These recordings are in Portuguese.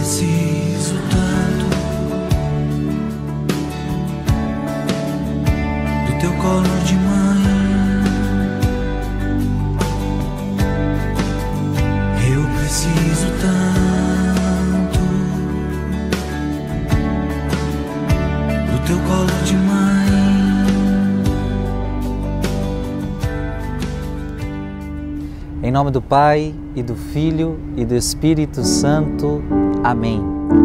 preciso tanto do teu colo de mãe. Eu preciso tanto do teu colo de mãe. Em nome do Pai, e do Filho, e do Espírito Santo. Amém.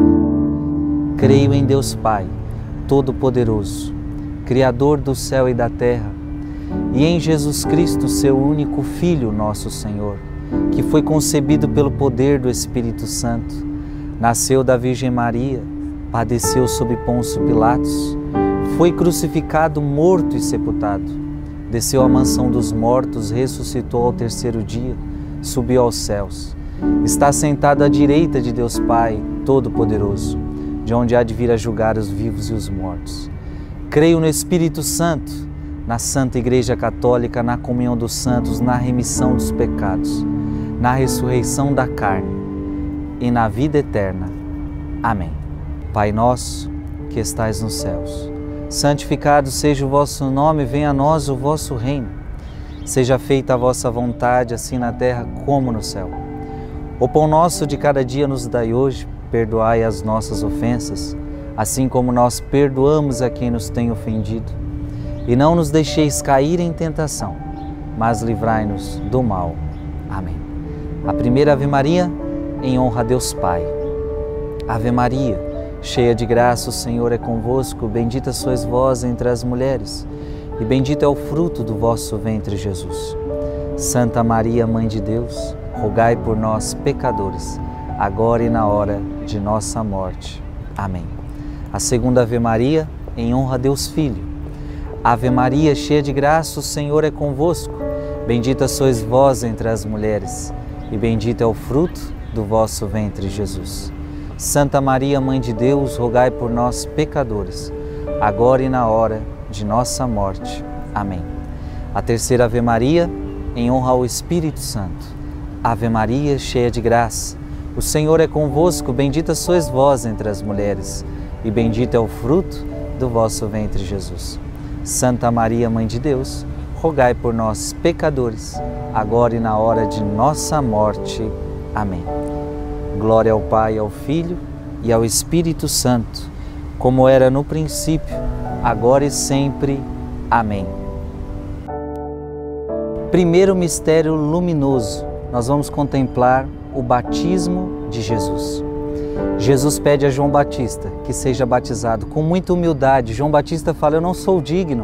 Creio em Deus Pai, Todo-Poderoso, Criador do céu e da terra, e em Jesus Cristo, seu único Filho, nosso Senhor, que foi concebido pelo poder do Espírito Santo, nasceu da Virgem Maria, padeceu sob Pôncio Pilatos, foi crucificado, morto e sepultado, desceu à mansão dos mortos, ressuscitou ao terceiro dia, subiu aos céus, está sentado à direita de Deus Pai Todo-Poderoso, de onde há de vir a julgar os vivos e os mortos. Creio no Espírito Santo, na Santa Igreja Católica, na comunhão dos santos, na remissão dos pecados, na ressurreição da carne e na vida eterna. Amém. Pai nosso, que estais nos céus, santificado seja o vosso nome, venha a nós o vosso reino. Seja feita a vossa vontade, assim na terra como no céu. O pão nosso de cada dia nos dai hoje, perdoai as nossas ofensas, assim como nós perdoamos a quem nos tem ofendido. E não nos deixeis cair em tentação, mas livrai-nos do mal. Amém. A primeira Ave Maria, em honra a Deus Pai. Ave Maria, cheia de graça, o Senhor é convosco, bendita sois vós entre as mulheres, e bendito é o fruto do vosso ventre, Jesus. Santa Maria, Mãe de Deus, rogai por nós, pecadores, agora e na hora de nossa morte. Amém. A segunda Ave Maria, em honra a Deus Filho. Ave Maria, cheia de graça, o Senhor é convosco, bendita sois vós entre as mulheres, e bendito é o fruto do vosso ventre, Jesus. Santa Maria, Mãe de Deus, rogai por nós, pecadores, agora e na hora de nossa morte. Amém. A terceira Ave Maria, em honra ao Espírito Santo. Ave Maria, cheia de graça, o Senhor é convosco, bendita sois vós entre as mulheres, e bendito é o fruto do vosso ventre, Jesus. Santa Maria, Mãe de Deus, rogai por nós, pecadores, agora e na hora de nossa morte. Amém. Glória ao Pai, ao Filho e ao Espírito Santo, como era no princípio, agora e sempre. Amém. Primeiro mistério luminoso, nós vamos contemplar o batismo de Jesus. Jesus pede a João Batista que seja batizado com muita humildade. João Batista fala: eu não sou digno,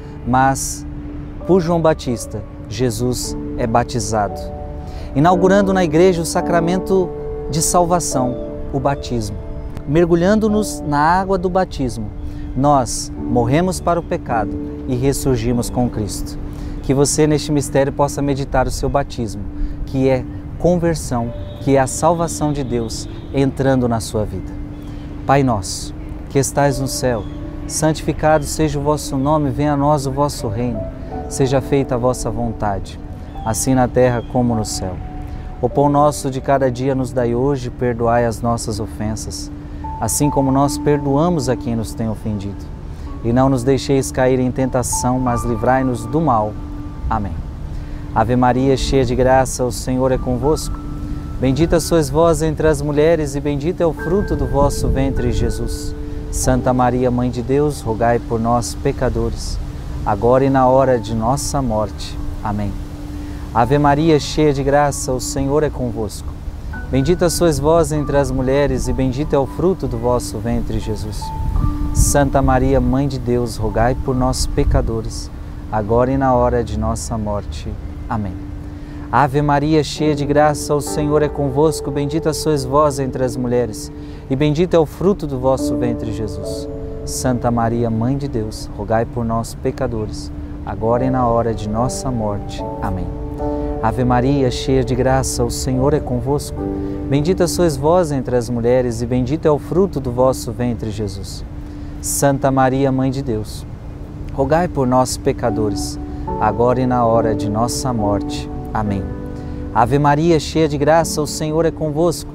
mas por João Batista, Jesus é batizado, inaugurando na igreja o sacramento de salvação, o batismo. Mergulhando-nos na água do batismo, nós morremos para o pecado e ressurgimos com Cristo. Que você neste mistério possa meditar o seu batismo, que é conversão, que é a salvação de Deus entrando na sua vida. Pai nosso, que estais no céu, santificado seja o vosso nome, venha a nós o vosso reino, seja feita a vossa vontade, assim na terra como no céu. O pão nosso de cada dia nos dai hoje, perdoai as nossas ofensas, assim como nós perdoamos a quem nos tem ofendido. E não nos deixeis cair em tentação, mas livrai-nos do mal. Amém. Ave Maria, cheia de graça, o Senhor é convosco. Bendita sois vós entre as mulheres, e bendito é o fruto do vosso ventre, Jesus. Santa Maria, Mãe de Deus, rogai por nós, pecadores, agora e na hora de nossa morte. Amém. Ave Maria, cheia de graça, o Senhor é convosco. Bendita sois vós entre as mulheres, e bendito é o fruto do vosso ventre, Jesus. Santa Maria, Mãe de Deus, rogai por nós, pecadores, agora e na hora de nossa morte. Amém. Ave Maria, cheia de graça, o Senhor é convosco, bendita sois vós entre as mulheres, e bendito é o fruto do vosso ventre, Jesus. Santa Maria, Mãe de Deus, rogai por nós, pecadores, agora e na hora de nossa morte. Amém. Ave Maria, cheia de graça, o Senhor é convosco, bendita sois vós entre as mulheres, e bendito é o fruto do vosso ventre, Jesus. Santa Maria, Mãe de Deus, rogai por nós, pecadores, agora e na hora de nossa morte. Amém. Ave Maria, cheia de graça, o Senhor é convosco,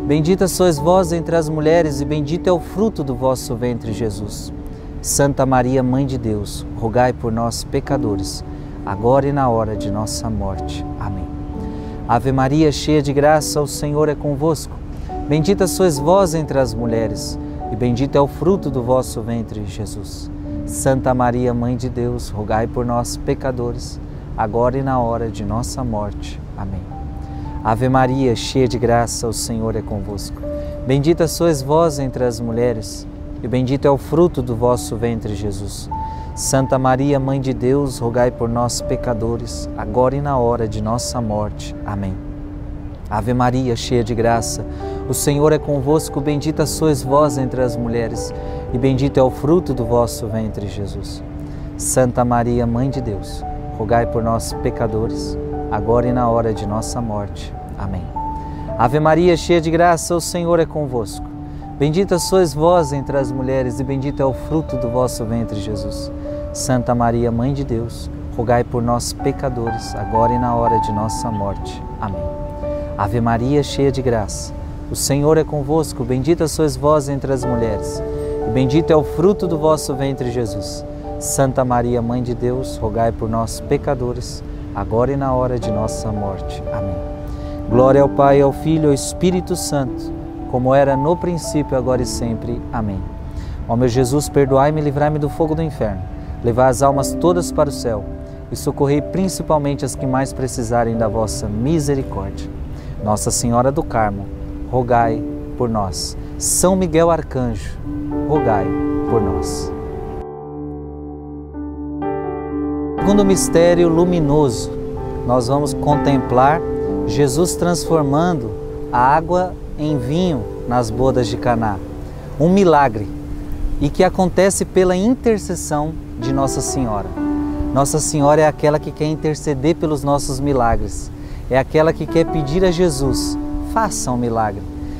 Bendita sois vós entre as mulheres, e bendito é o fruto do vosso ventre, Jesus. Santa Maria, Mãe de Deus, rogai por nós, pecadores, agora e na hora de nossa morte. Amém. Ave Maria, cheia de graça, o Senhor é convosco. Bendita sois vós entre as mulheres, e bendito é o fruto do vosso ventre, Jesus. Santa Maria, Mãe de Deus, rogai por nós, pecadores, agora e na hora de nossa morte. Amém. Ave Maria, cheia de graça, o Senhor é convosco. Bendita sois vós entre as mulheres, e bendito é o fruto do vosso ventre, Jesus. Santa Maria, Mãe de Deus, rogai por nós, pecadores, agora e na hora de nossa morte. Amém. Ave Maria, cheia de graça, o Senhor é convosco. Bendita sois vós entre as mulheres, e bendito é o fruto do vosso ventre, Jesus. Santa Maria, Mãe de Deus, rogai por nós, pecadores, agora e na hora de nossa morte. Amém. Ave Maria, cheia de graça, o Senhor é convosco. Bendita sois vós entre as mulheres, e bendito é o fruto do vosso ventre, Jesus. Santa Maria, Mãe de Deus, rogai por nós, pecadores, agora e na hora de nossa morte. Amém. Ave Maria, cheia de graça, o Senhor é convosco. Bendita sois vós entre as mulheres, e bendito é o fruto do vosso ventre, Jesus. Santa Maria, Mãe de Deus, rogai por nós, pecadores, agora e na hora de nossa morte. Amém. Glória ao Pai, ao Filho e ao Espírito Santo, como era no princípio, agora e sempre. Amém. Ó meu Jesus, perdoai-me e livrai-me do fogo do inferno. Levai as almas todas para o céu e socorrei principalmente as que mais precisarem da vossa misericórdia. Nossa Senhora do Carmo, rogai por nós. São Miguel Arcanjo, rogai por nós. Segundo mistério luminoso, nós vamos contemplar Jesus transformando a água em vinho nas bodas de Caná. Um milagre, e que acontece pela intercessão de Nossa Senhora. Nossa Senhora é aquela que quer interceder pelos nossos milagres. É aquela que quer pedir a Jesus, faça um milagre.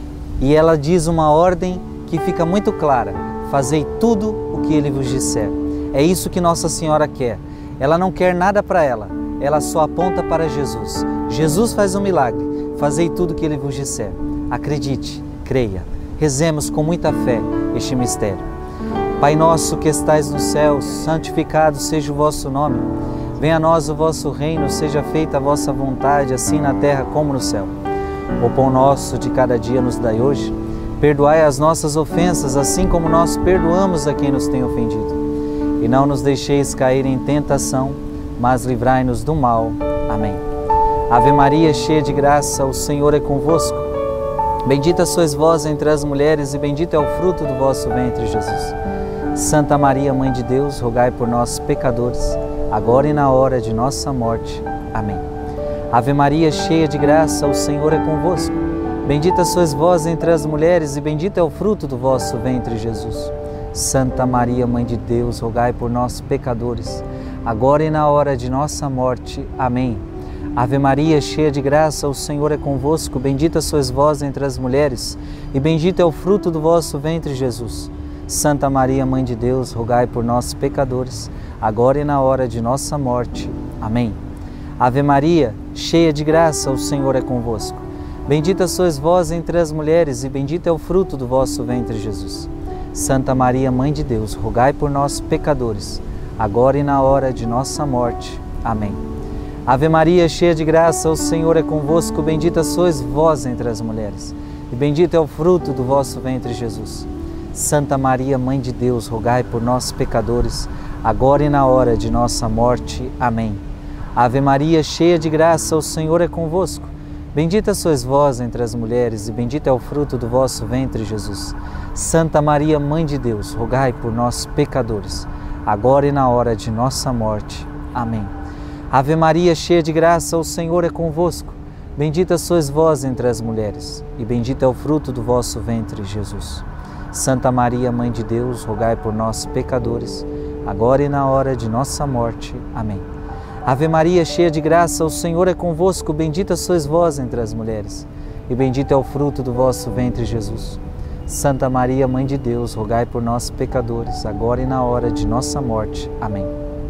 E ela diz uma ordem que fica muito clara: fazei tudo o que Ele vos disser. É isso que Nossa Senhora quer. Ela não quer nada para ela, ela só aponta para Jesus. Jesus faz um milagre, fazei tudo o que Ele vos disser. Acredite, creia. Rezemos com muita fé este mistério. Pai nosso que estais no céu, santificado seja o vosso nome. Venha a nós o vosso reino, seja feita a vossa vontade, assim na terra como no céu. O pão nosso de cada dia nos dai hoje. Perdoai as nossas ofensas, assim como nós perdoamos a quem nos tem ofendido. E não nos deixeis cair em tentação, mas livrai-nos do mal. Amém. Ave Maria, cheia de graça, o Senhor é convosco. Bendita sois vós entre as mulheres, e bendito é o fruto do vosso ventre, Jesus. Santa Maria, Mãe de Deus, rogai por nós, pecadores, agora e na hora de nossa morte. Amém. Ave Maria, cheia de graça, o Senhor é convosco. Bendita sois vós entre as mulheres, e bendito é o fruto do vosso ventre, Jesus. Santa Maria, Mãe de Deus, rogai por nós, pecadores, agora e na hora de nossa morte. Amém. Ave Maria, cheia de graça, o Senhor é convosco. Bendita sois vós entre as mulheres, e bendito é o fruto do vosso ventre, Jesus. Santa Maria, Mãe de Deus, rogai por nós, pecadores, agora e na hora de nossa morte. Amém. Ave Maria, cheia de graça, o Senhor é convosco. Bendita sois vós entre as mulheres, e bendito é o fruto do vosso ventre, Jesus. Santa Maria, Mãe de Deus, rogai por nós, pecadores, agora e na hora de nossa morte. Amém. Ave Maria, cheia de graça, o Senhor é convosco. Bendita sois vós entre as mulheres, e bendito é o fruto do vosso ventre, Jesus. Santa Maria, Mãe de Deus, rogai por nós, pecadores, agora e na hora de nossa morte. Amém. Ave Maria, cheia de graça, o Senhor é convosco. Bendita sois vós entre as mulheres, e bendito é o fruto do vosso ventre, Jesus. Santa Maria, Mãe de Deus, rogai por nós, pecadores, agora e na hora de nossa morte. Amém. Ave Maria, cheia de graça, o Senhor é convosco. Bendita sois vós entre as mulheres, e bendito é o fruto do vosso ventre, Jesus. Santa Maria, Mãe de Deus, rogai por nós, pecadores, agora e na hora de nossa morte. Amém. Ave Maria, cheia de graça, o Senhor é convosco. Bendita sois vós entre as mulheres, e bendito é o fruto do vosso ventre, Jesus. Santa Maria, Mãe de Deus, rogai por nós, pecadores, agora e na hora de nossa morte. Amém.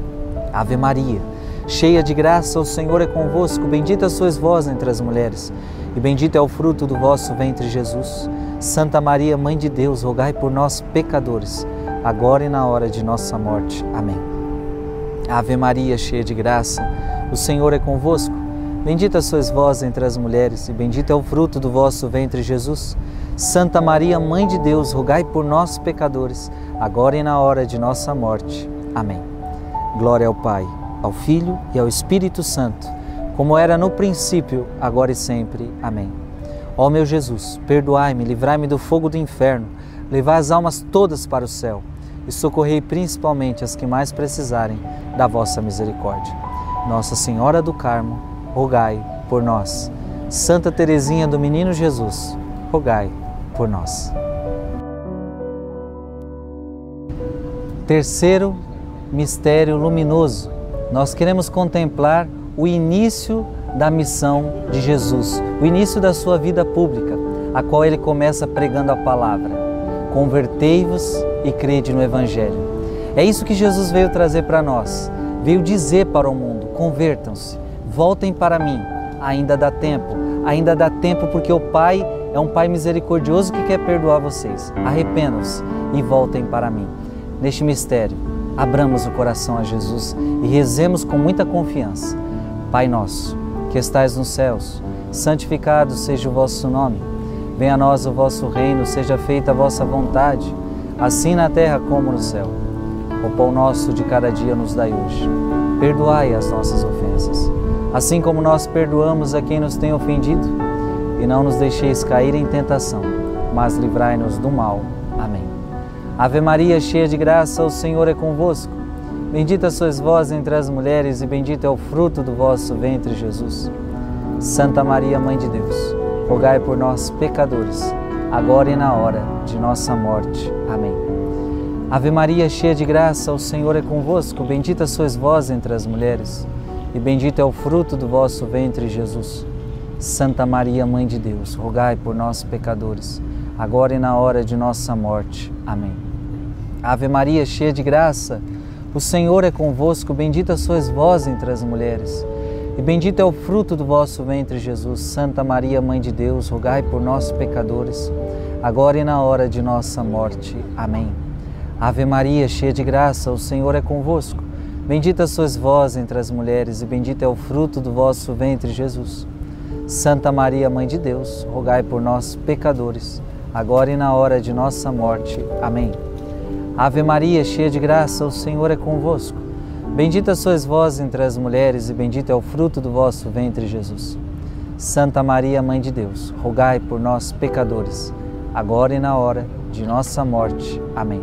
Ave Maria, cheia de graça, o Senhor é convosco. Bendita sois vós entre as mulheres, e bendito é o fruto do vosso ventre, Jesus. Santa Maria, Mãe de Deus, rogai por nós, pecadores, agora e na hora de nossa morte. Amém. Ave Maria, cheia de graça, o Senhor é convosco. Bendita sois vós entre as mulheres, e bendito é o fruto do vosso ventre, Jesus. Santa Maria, Mãe de Deus, rogai por nós, pecadores, agora e na hora de nossa morte. Amém. Glória ao Pai, ao Filho e ao Espírito Santo, como era no princípio, agora e sempre. Amém. Ó meu Jesus, perdoai-me, livrai-me do fogo do inferno, levai as almas todas para o céu e socorrei principalmente as que mais precisarem da vossa misericórdia. Nossa Senhora do Carmo, rogai por nós. Santa Teresinha do Menino Jesus, rogai por nós. Terceiro mistério luminoso. Nós queremos contemplar o início da missão de Jesus, o início da sua vida pública, a qual ele começa pregando a palavra. Convertei-vos e crede no Evangelho. É isso que Jesus veio trazer para nós. Veio dizer para o mundo: convertam-se, voltem para mim, ainda dá tempo porque o Pai é um Pai misericordioso que quer perdoar vocês. Arrependam-se e voltem para mim. Neste mistério, abramos o coração a Jesus e rezemos com muita confiança. Pai nosso, que estais nos céus, santificado seja o vosso nome. Venha a nós o vosso reino, seja feita a vossa vontade, assim na terra como no céu. O pão nosso de cada dia nos dai hoje. Perdoai as nossas ofensas, assim como nós perdoamos a quem nos tem ofendido. E não nos deixeis cair em tentação, mas livrai-nos do mal. Amém. Ave Maria, cheia de graça, o Senhor é convosco. Bendita sois vós entre as mulheres e bendito é o fruto do vosso ventre, Jesus. Santa Maria, Mãe de Deus, rogai por nós, pecadores, agora e na hora de nossa morte. Amém. Ave Maria, cheia de graça, o Senhor é convosco. Bendita sois vós entre as mulheres e bendito é o fruto do vosso ventre, Jesus. Santa Maria, Mãe de Deus, rogai por nós, pecadores, agora e na hora de nossa morte. Amém. Ave Maria, cheia de graça, o Senhor é convosco. Bendita sois vós entre as mulheres e bendito é o fruto do vosso ventre, Jesus. Santa Maria, Mãe de Deus, rogai por nós, pecadores, agora e na hora de nossa morte. Amém. Ave Maria, cheia de graça, o Senhor é convosco. Bendita sois vós entre as mulheres e bendito é o fruto do vosso ventre, Jesus. Santa Maria, Mãe de Deus, rogai por nós, pecadores, agora e na hora de nossa morte. Amém. Ave Maria, cheia de graça, o Senhor é convosco. Bendita sois vós entre as mulheres e bendito é o fruto do vosso ventre, Jesus. Santa Maria, Mãe de Deus, rogai por nós, pecadores, agora e na hora de nossa morte. Amém.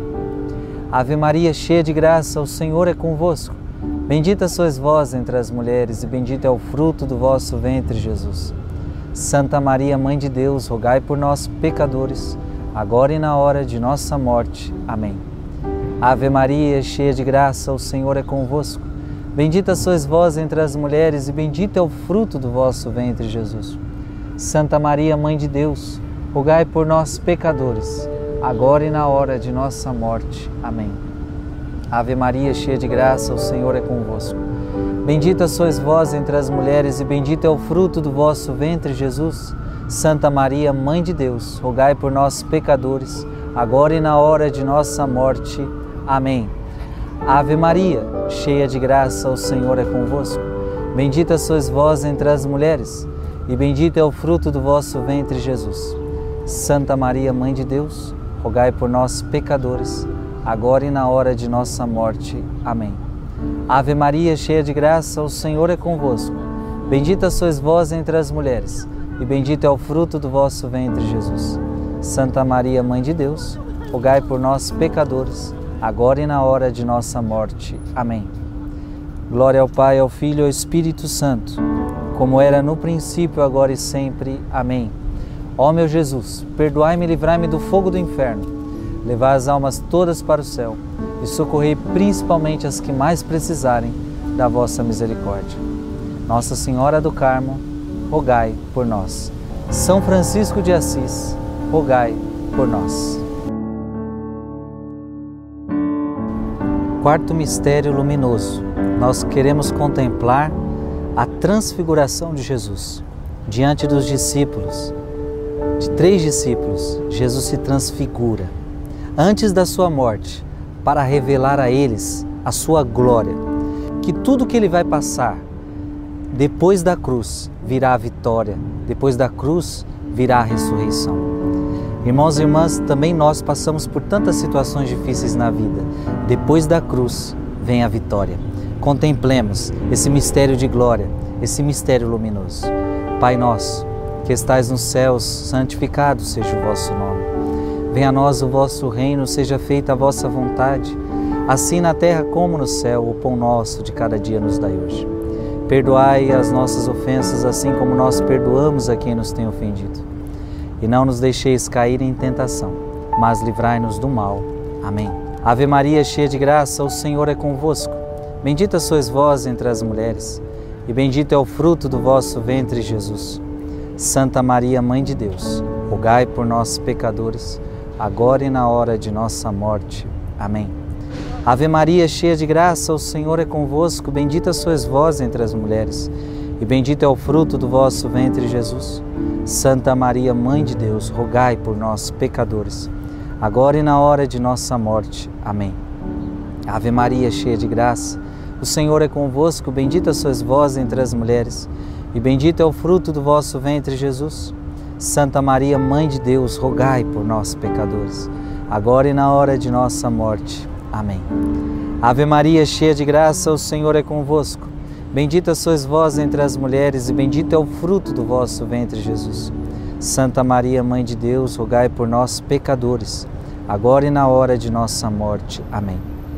Ave Maria, cheia de graça, o Senhor é convosco. Bendita sois vós entre as mulheres e bendito é o fruto do vosso ventre, Jesus. Santa Maria, Mãe de Deus, rogai por nós, pecadores, agora e na hora de nossa morte. Amém. Ave Maria, cheia de graça, o Senhor é convosco. Bendita sois vós entre as mulheres e bendito é o fruto do vosso ventre, Jesus. Santa Maria, Mãe de Deus, rogai por nós, pecadores, agora e na hora de nossa morte. Amém. Ave Maria, cheia de graça, o Senhor é convosco. Bendita sois vós entre as mulheres e bendito é o fruto do vosso ventre, Jesus. Santa Maria, Mãe de Deus, rogai por nós, pecadores, agora e na hora de nossa morte. Amém. Ave Maria, cheia de graça, o Senhor é convosco. Bendita sois vós entre as mulheres e bendito é o fruto do vosso ventre, Jesus. Santa Maria, Mãe de Deus, rogai por nós, pecadores, agora e na hora de nossa morte. Amém. Ave Maria, cheia de graça, o Senhor é convosco. Bendita sois vós entre as mulheres e bendito é o fruto do vosso ventre, Jesus. Santa Maria, Mãe de Deus, rogai por nós, pecadores, agora e na hora de nossa morte. Amém. Glória ao Pai, ao Filho e ao Espírito Santo, como era no princípio, agora e sempre. Amém. Ó meu Jesus, perdoai-me e livrai-me do fogo do inferno, levai as almas todas para o céu e socorrei principalmente as que mais precisarem da vossa misericórdia. Nossa Senhora do Carmo, rogai por nós. São Francisco de Assis, rogai por nós. Quarto mistério luminoso. Nós queremos contemplar a transfiguração de Jesus. diante dos discípulos, de 3 discípulos, Jesus se transfigura antes da sua morte para revelar a eles a sua glória, que tudo que ele vai passar depois da cruz virá a vitória, depois da cruz virá a ressurreição. Irmãos e irmãs, também nós passamos por tantas situações difíceis na vida. Depois da cruz vem a vitória. Contemplemos esse mistério de glória, esse mistério luminoso. Pai nosso, que estais nos céus, santificado seja o vosso nome. Venha a nós o vosso reino, seja feita a vossa vontade, assim na terra como no céu. O pão nosso de cada dia nos dai hoje. Perdoai as nossas ofensas, assim como nós perdoamos a quem nos tem ofendido. E não nos deixeis cair em tentação, mas livrai-nos do mal. Amém. Ave Maria, cheia de graça, o Senhor é convosco. Bendita sois vós entre as mulheres, e bendito é o fruto do vosso ventre, Jesus. Santa Maria, Mãe de Deus, rogai por nós, pecadores, agora e na hora de nossa morte. Amém. Ave Maria, cheia de graça, o Senhor é convosco. Bendita sois vós entre as mulheres, e bendito é o fruto do vosso ventre, Jesus. Santa Maria, Mãe de Deus, rogai por nós, pecadores, agora e na hora de nossa morte. Amém. Ave Maria, cheia de graça, o Senhor é convosco. Bendita sois vós entre as mulheres, e bendito é o fruto do vosso ventre, Jesus. Santa Maria, Mãe de Deus, rogai por nós, pecadores, agora e na hora de nossa morte. Amém. Ave Maria, cheia de graça, o Senhor é convosco. Bendita sois vós entre as mulheres, e bendito é o fruto do vosso ventre, Jesus. Santa Maria, Mãe de Deus, rogai por nós, pecadores, agora e na hora de nossa morte. Amém.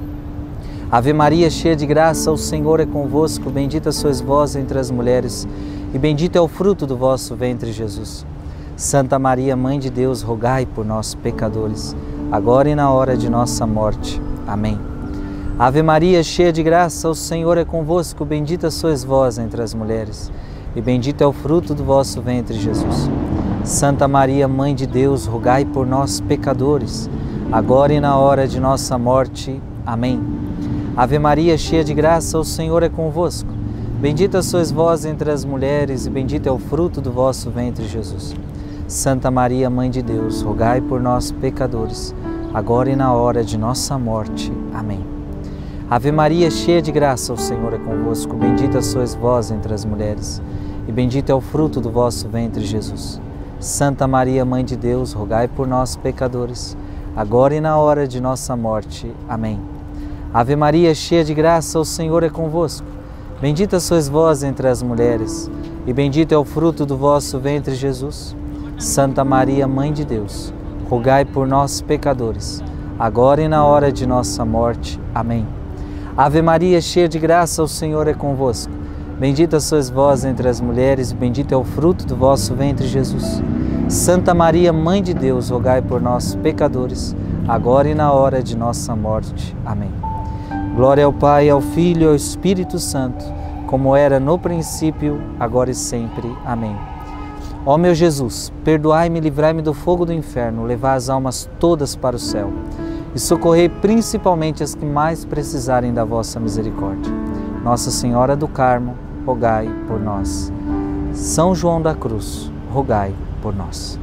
Ave Maria, cheia de graça, o Senhor é convosco. Bendita sois vós entre as mulheres, e bendito é o fruto do vosso ventre, Jesus. Santa Maria, Mãe de Deus, rogai por nós, pecadores, agora e na hora de nossa morte. Amém. Ave Maria, cheia de graça, o Senhor é convosco. Bendita sois vós entre as mulheres, e bendito é o fruto do vosso ventre, Jesus. Santa Maria, Mãe de Deus, rogai por nós, pecadores, agora e na hora de nossa morte. Amém. Ave Maria, cheia de graça, o Senhor é convosco. Bendita sois vós entre as mulheres, e bendito é o fruto do vosso ventre, Jesus. Santa Maria, Mãe de Deus, rogai por nós, pecadores, agora e na hora de nossa morte. Amém. Ave Maria, cheia de graça, o Senhor é convosco. Bendita sois vós entre as mulheres, e bendito é o fruto do vosso ventre, Jesus. Santa Maria, Mãe de Deus, rogai por nós, pecadores, agora e na hora de nossa morte. Amém. Ave Maria, cheia de graça, o Senhor é convosco. Bendita sois vós entre as mulheres, e bendito é o fruto do vosso ventre, Jesus. Santa Maria, Mãe de Deus, rogai por nós, pecadores, agora e na hora de nossa morte. Amém. Ave Maria, cheia de graça, o Senhor é convosco. Bendita sois vós entre as mulheres, e bendito é o fruto do vosso ventre, Jesus. Santa Maria, Mãe de Deus, rogai por nós, pecadores, agora e na hora de nossa morte. Amém. Glória ao Pai, ao Filho e ao Espírito Santo, como era no princípio, agora e sempre. Amém. Ó meu Jesus, perdoai-me e livrai-me do fogo do inferno, levai as almas todas para o céu e socorrei principalmente as que mais precisarem da vossa misericórdia. Nossa Senhora do Carmo, rogai por nós. São João da Cruz, rogai por nós.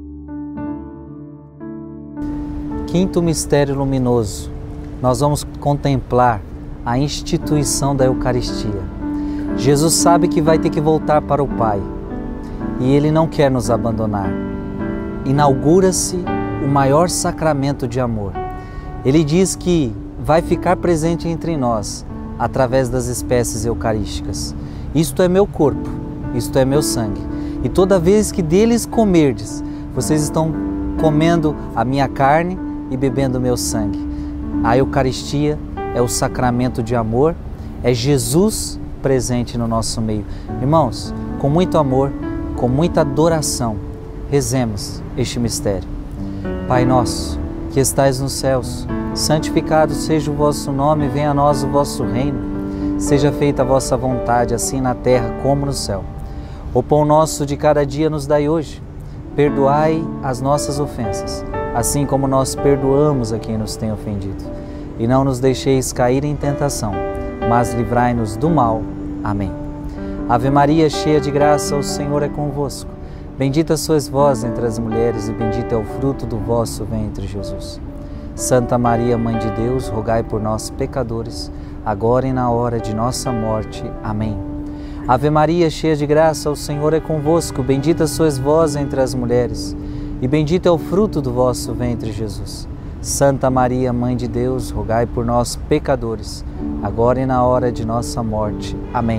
Quinto mistério luminoso, nós vamos contemplar a instituição da Eucaristia. Jesus sabe que vai ter que voltar para o Pai e Ele não quer nos abandonar. Inaugura-se o maior sacramento de amor. Ele diz que vai ficar presente entre nós através das espécies eucarísticas. Isto é meu corpo, isto é meu sangue. E toda vez que deles comerdes, vocês estão comendo a minha carne e bebendo o meu sangue. A Eucaristia é o sacramento de amor, é Jesus presente no nosso meio. Irmãos, com muito amor, com muita adoração, rezemos este mistério. Pai nosso, que estais nos céus, santificado seja o vosso nome, venha a nós o vosso reino. Seja feita a vossa vontade, assim na terra como no céu. O pão nosso de cada dia nos dai hoje. Perdoai as nossas ofensas, assim como nós perdoamos a quem nos tem ofendido. E não nos deixeis cair em tentação, mas livrai-nos do mal. Amém. Ave Maria, cheia de graça, o Senhor é convosco. Bendita sois vós entre as mulheres e bendito é o fruto do vosso ventre, Jesus. Santa Maria, Mãe de Deus, rogai por nós, pecadores, agora e na hora de nossa morte. Amém. Ave Maria, cheia de graça, o Senhor é convosco. Bendita sois vós entre as mulheres e bendito é o fruto do vosso ventre, Jesus. Santa Maria, Mãe de Deus, rogai por nós, pecadores, agora e na hora de nossa morte. Amém.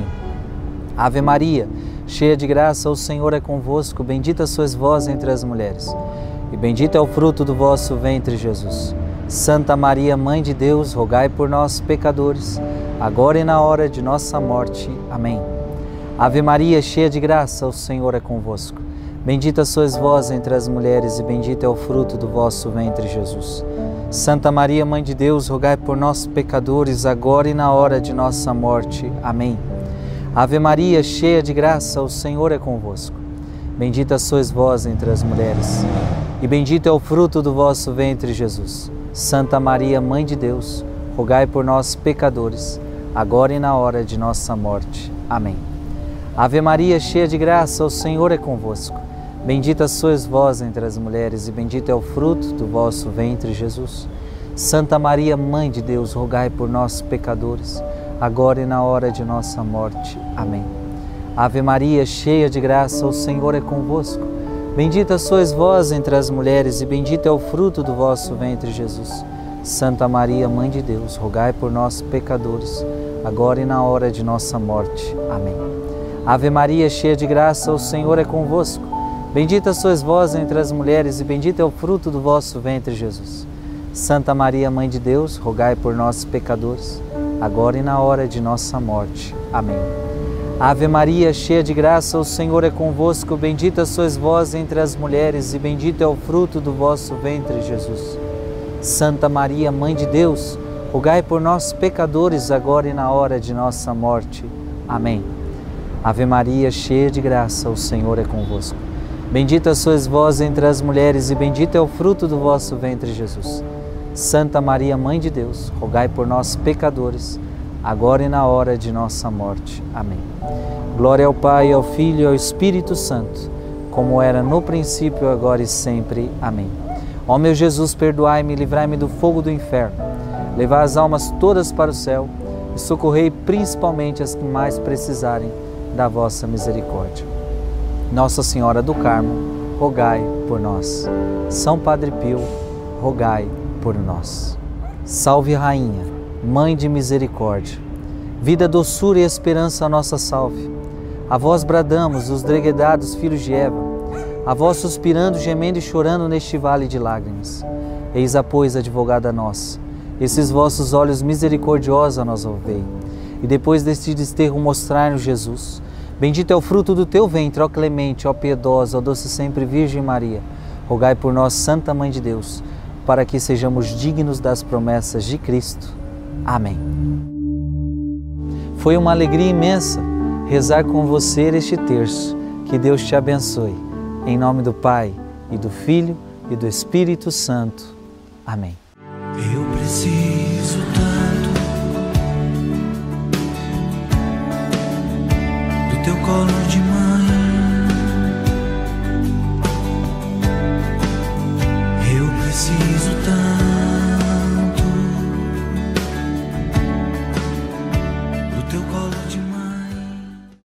Ave Maria, cheia de graça, o Senhor é convosco. Bendita sois vós entre as mulheres e bendito é o fruto do vosso ventre, Jesus. Santa Maria, Mãe de Deus, rogai por nós, pecadores, agora e na hora de nossa morte. Amém. Ave Maria, cheia de graça, o Senhor é convosco. Bendita sois vós entre as mulheres e bendito é o fruto do vosso ventre, Jesus. Santa Maria, Mãe de Deus, rogai por nós, pecadores, agora e na hora de nossa morte. Amém. Ave Maria, cheia de graça, o Senhor é convosco. Bendita sois vós entre as mulheres e bendito é o fruto do vosso ventre, Jesus. Santa Maria, Mãe de Deus, rogai por nós, pecadores, agora e na hora de nossa morte. Amém. Ave Maria, cheia de graça, o Senhor é convosco. Bendita sois vós entre as mulheres e bendito é o fruto do vosso ventre, Jesus. Santa Maria, Mãe de Deus, rogai por nós, pecadores, agora e na hora de nossa morte. Amém. Ave Maria, cheia de graça, o Senhor é convosco. Bendita sois vós entre as mulheres e bendito é o fruto do vosso ventre, Jesus. Santa Maria, Mãe de Deus, rogai por nós, pecadores, agora e na hora de nossa morte. Amém. Ave Maria, cheia de graça, o Senhor é convosco. Bendita sois vós entre as mulheres e bendito é o fruto do vosso ventre, Jesus. Santa Maria, Mãe de Deus, rogai por nós, pecadores, agora e na hora de nossa morte. Amém. Ave Maria, cheia de graça, o Senhor é convosco. Bendita sois vós entre as mulheres e bendito é o fruto do vosso ventre, Jesus. Santa Maria, Mãe de Deus, rogai por nós, pecadores, agora e na hora de nossa morte. Amém. Ave Maria, cheia de graça, o Senhor é convosco. Bendita sois vós entre as mulheres e bendito é o fruto do vosso ventre, Jesus. Santa Maria, Mãe de Deus, rogai por nós, pecadores, agora e na hora de nossa morte. Amém. Glória ao Pai, ao Filho e ao Espírito Santo, como era no princípio, agora e sempre. Amém. Ó meu Jesus, perdoai-me e livrai-me do fogo do inferno. Levai as almas todas para o céu e socorrei principalmente as que mais precisarem da vossa misericórdia. Nossa Senhora do Carmo, rogai por nós. São Padre Pio, rogai por nós. Salve Rainha, Mãe de Misericórdia, vida, doçura e esperança a nossa salve. A vós bradamos, os degredados filhos de Eva, a vós suspirando, gemendo e chorando neste vale de lágrimas. Eis a, pois, advogada nossa, esses vossos olhos misericordiosos a nós ouvei, e depois deste desterro mostrai-nos Jesus. Bendito é o fruto do teu ventre, ó clemente, ó piedosa, ó doce sempre Virgem Maria. Rogai por nós, Santa Mãe de Deus, para que sejamos dignos das promessas de Cristo. Amém. Foi uma alegria imensa rezar com você este terço. Que Deus te abençoe. Em nome do Pai, e do Filho, e do Espírito Santo. Amém. Eu preciso tanto do teu colo